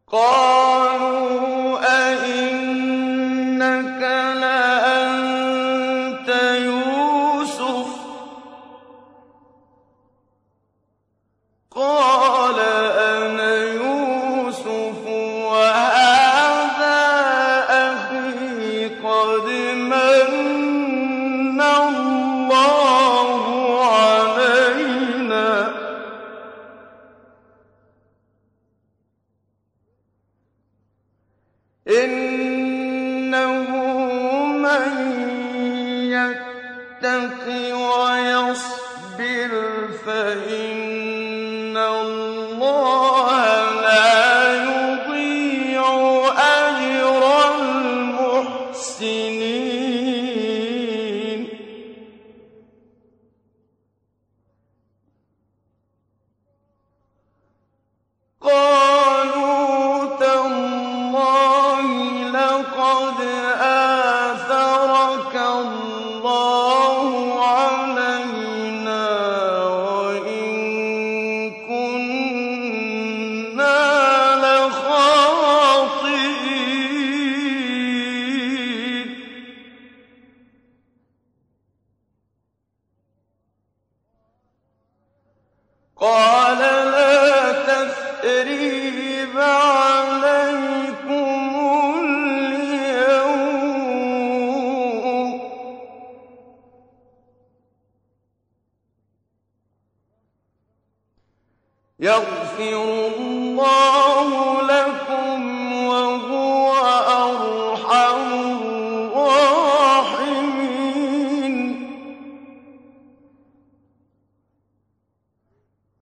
قَالُوا أَإِنَّكَ لَأَنتَ يُوسُفُ ۖ قَالَ أَنَا يُوسُفُ وَهَٰذَا أَخِي قَدْ مَنَّ اللَّهُ عَلَيْنَا ۖ إِنَّهُ مَن يَتَّقِ وَيَصْبِرْ فَإِنَّ اللَّهَ لَا يُضِيعُ أَجْرَ الْمُحْسِنِينَ قَالُوا تَاللَّهِ لَقَدْ آثَرَكَ اللَّهُ عَلَيْنَا وَإِن كُنَّا لَخَاطِئِينَ قَالَ لَا تَثْرِيبَ عَلَيْكُمُ الْيَوْمَ ۖ يَغْفِرُ